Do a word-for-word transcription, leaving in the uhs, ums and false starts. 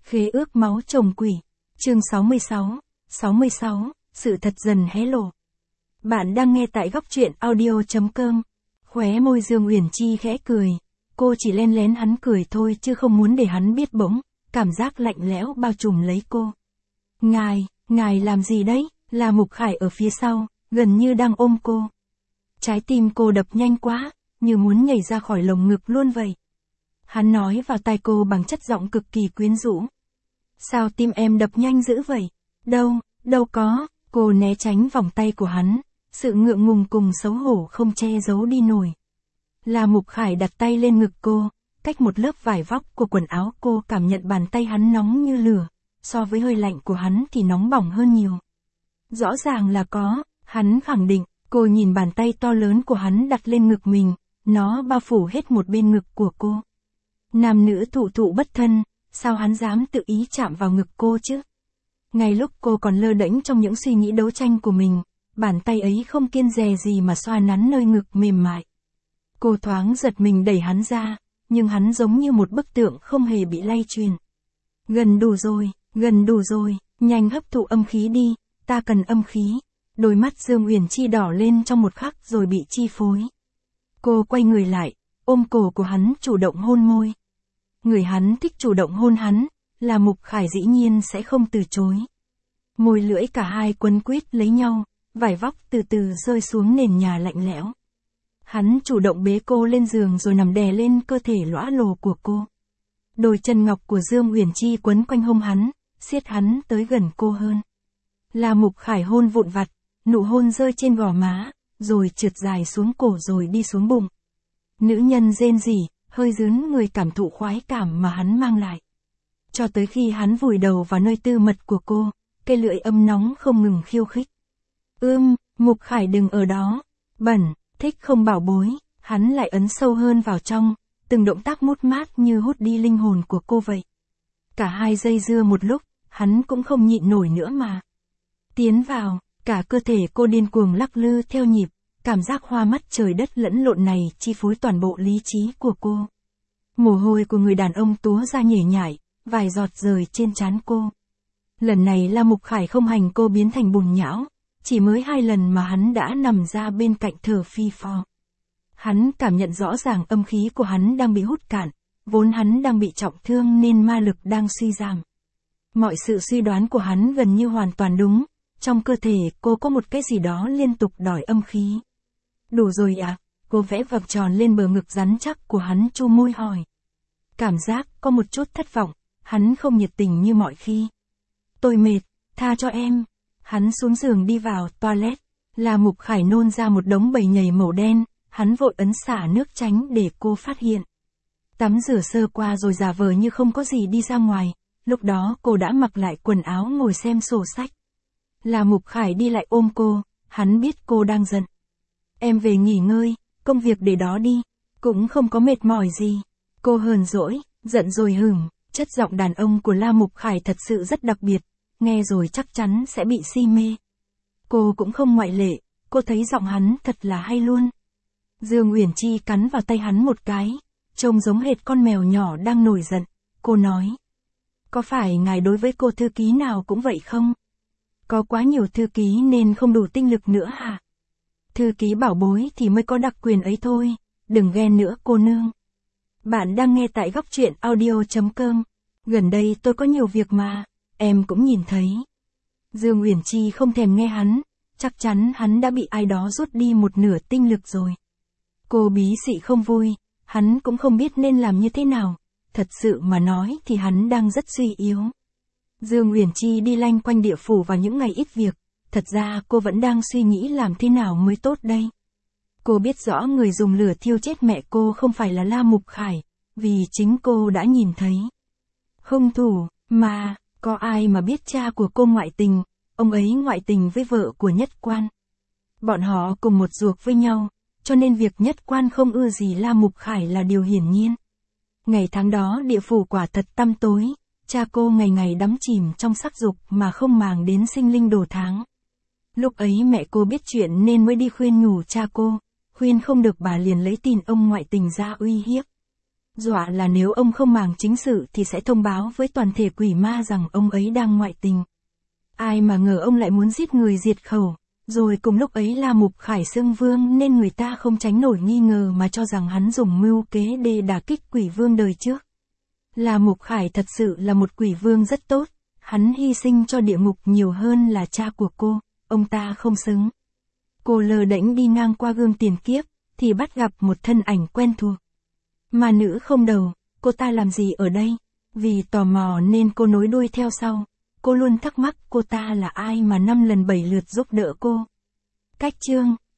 Khế ước máu chồng quỷ. Chương sáu mươi sáu. sáu mươi sáu. Sự thật dần hé lộ. Bạn đang nghe tại góc truyện audio chấm com. Khóe môi Dương Uyển Chi khẽ cười. Cô chỉ len lén hắn cười thôi chứ không muốn để hắn biết bỗng. Cảm giác lạnh lẽo bao trùm lấy cô. Ngài, ngài làm gì đấy? Là Mục Khải ở phía sau, gần như đang ôm cô. Trái tim cô đập nhanh quá, như muốn nhảy ra khỏi lồng ngực luôn vậy. Hắn nói vào tai cô bằng chất giọng cực kỳ quyến rũ. Sao tim em đập nhanh dữ vậy? Đâu, đâu có, cô né tránh vòng tay của hắn, sự ngượng ngùng cùng xấu hổ không che giấu đi nổi. Là Mục Khải đặt tay lên ngực cô, cách một lớp vải vóc của quần áo cô cảm nhận bàn tay hắn nóng như lửa, so với hơi lạnh của hắn thì nóng bỏng hơn nhiều. Rõ ràng là có, hắn khẳng định, cô nhìn bàn tay to lớn của hắn đặt lên ngực mình, nó bao phủ hết một bên ngực của cô. Nam nữ thụ thụ bất thân, sao hắn dám tự ý chạm vào ngực cô chứ? Ngay lúc cô còn lơ đễnh trong những suy nghĩ đấu tranh của mình, bàn tay ấy không kiêng dè gì mà xoa nắn nơi ngực mềm mại. Cô thoáng giật mình đẩy hắn ra, nhưng hắn giống như một bức tượng không hề bị lay truyền. Gần đủ rồi, gần đủ rồi, nhanh hấp thụ âm khí đi, ta cần âm khí. Đôi mắt Dương Uyển Chi đỏ lên trong một khắc rồi bị chi phối. Cô quay người lại, ôm cổ của hắn chủ động hôn môi. Người hắn thích chủ động hôn hắn, là Mục Khải dĩ nhiên sẽ không từ chối. Môi lưỡi cả hai quấn quýt lấy nhau, vải vóc từ từ rơi xuống nền nhà lạnh lẽo. Hắn chủ động bế cô lên giường rồi nằm đè lên cơ thể lõa lồ của cô. Đôi chân ngọc của Dương Uyển Chi quấn quanh hông hắn, siết hắn tới gần cô hơn. Là Mục Khải hôn vụn vặt, nụ hôn rơi trên gò má, rồi trượt dài xuống cổ rồi đi xuống bụng. Nữ nhân rên rỉ, hơi rướn người cảm thụ khoái cảm mà hắn mang lại. Cho tới khi hắn vùi đầu vào nơi tư mật của cô, cây lưỡi âm nóng không ngừng khiêu khích. Ưm, Mục Khải đừng ở đó, bẩn, thích không bảo bối, hắn lại ấn sâu hơn vào trong, từng động tác mút mát như hút đi linh hồn của cô vậy. Cả hai dây dưa một lúc, hắn cũng không nhịn nổi nữa mà. Tiến vào, cả cơ thể cô điên cuồng lắc lư theo nhịp, cảm giác hoa mắt trời đất lẫn lộn này chi phối toàn bộ lý trí của cô. Mồ hôi của người đàn ông túa ra nhễ nhại, vài giọt rơi trên trán cô. Lần này là Mục Khải không hành cô biến thành bùn nhão, chỉ mới hai lần mà hắn đã nằm ra bên cạnh thở phi phò. Hắn cảm nhận rõ ràng âm khí của hắn đang bị hút cạn, vốn hắn đang bị trọng thương nên ma lực đang suy giảm. Mọi sự suy đoán của hắn gần như hoàn toàn đúng, trong cơ thể cô có một cái gì đó liên tục đòi âm khí. Đủ rồi à? Cô vẽ vạch tròn lên bờ ngực rắn chắc của hắn, chu môi hỏi. Cảm giác có một chút thất vọng, hắn không nhiệt tình như mọi khi. Tôi mệt, tha cho em. Hắn xuống giường đi vào toilet, là Mục Khải nôn ra một đống bầy nhầy màu đen, hắn vội ấn xả nước tránh để cô phát hiện. Tắm rửa sơ qua rồi giả vờ như không có gì đi ra ngoài, lúc đó cô đã mặc lại quần áo ngồi xem sổ sách. Là Mục Khải đi lại ôm cô, hắn biết cô đang giận. Em về nghỉ ngơi, công việc để đó đi, cũng không có mệt mỏi gì. Cô hờn dỗi, giận rồi hửng, chất giọng đàn ông của La Mục Khải thật sự rất đặc biệt, nghe rồi chắc chắn sẽ bị si mê. Cô cũng không ngoại lệ, cô thấy giọng hắn thật là hay luôn. Dương Uyển Chi cắn vào tay hắn một cái, trông giống hệt con mèo nhỏ đang nổi giận, cô nói. Có phải ngài đối với cô thư ký nào cũng vậy không? Có quá nhiều thư ký nên không đủ tinh lực nữa hả? Thư ký bảo bối thì mới có đặc quyền ấy thôi, đừng ghen nữa cô nương. Bạn đang nghe tại góc truyện audio chấm com. Gần đây tôi có nhiều việc mà, em cũng nhìn thấy. Dương Uyển Chi không thèm nghe hắn, chắc chắn hắn đã bị ai đó rút đi một nửa tinh lực rồi. Cô bí xị không vui, hắn cũng không biết nên làm như thế nào, thật sự mà nói thì hắn đang rất suy yếu. Dương Uyển Chi đi lanh quanh địa phủ vào những ngày ít việc, thật ra cô vẫn đang suy nghĩ làm thế nào mới tốt đây. Cô biết rõ người dùng lửa thiêu chết mẹ cô không phải là La Mục Khải, vì chính cô đã nhìn thấy. Hung thủ, mà, có ai mà biết cha của cô ngoại tình, ông ấy ngoại tình với vợ của Nhất Quan. Bọn họ cùng một ruột với nhau, cho nên việc Nhất Quan không ưa gì La Mục Khải là điều hiển nhiên. Ngày tháng đó địa phủ quả thật tăm tối, cha cô ngày ngày đắm chìm trong sắc dục mà không màng đến sinh linh đồ tháng. Lúc ấy mẹ cô biết chuyện nên mới đi khuyên nhủ cha cô, khuyên không được bà liền lấy tin ông ngoại tình ra uy hiếp. dọa là nếu ông không màng chính sự thì sẽ thông báo với toàn thể quỷ ma rằng ông ấy đang ngoại tình. Ai mà ngờ ông lại muốn giết người diệt khẩu, rồi cùng lúc ấy là Mục Khải xưng vương nên người ta không tránh nổi nghi ngờ mà cho rằng hắn dùng mưu kế để đả kích quỷ vương đời trước. Là Mục Khải thật sự là một quỷ vương rất tốt, hắn hy sinh cho địa ngục nhiều hơn là cha của cô, ông ta không xứng. Cô lờ đễnh đi ngang qua gương tiền kiếp, thì bắt gặp một thân ảnh quen thuộc. Ma nữ không đầu, cô ta làm gì ở đây? Vì tò mò nên cô nối đuôi theo sau. Cô luôn thắc mắc cô ta là ai mà năm lần bảy lượt giúp đỡ cô. Cách chương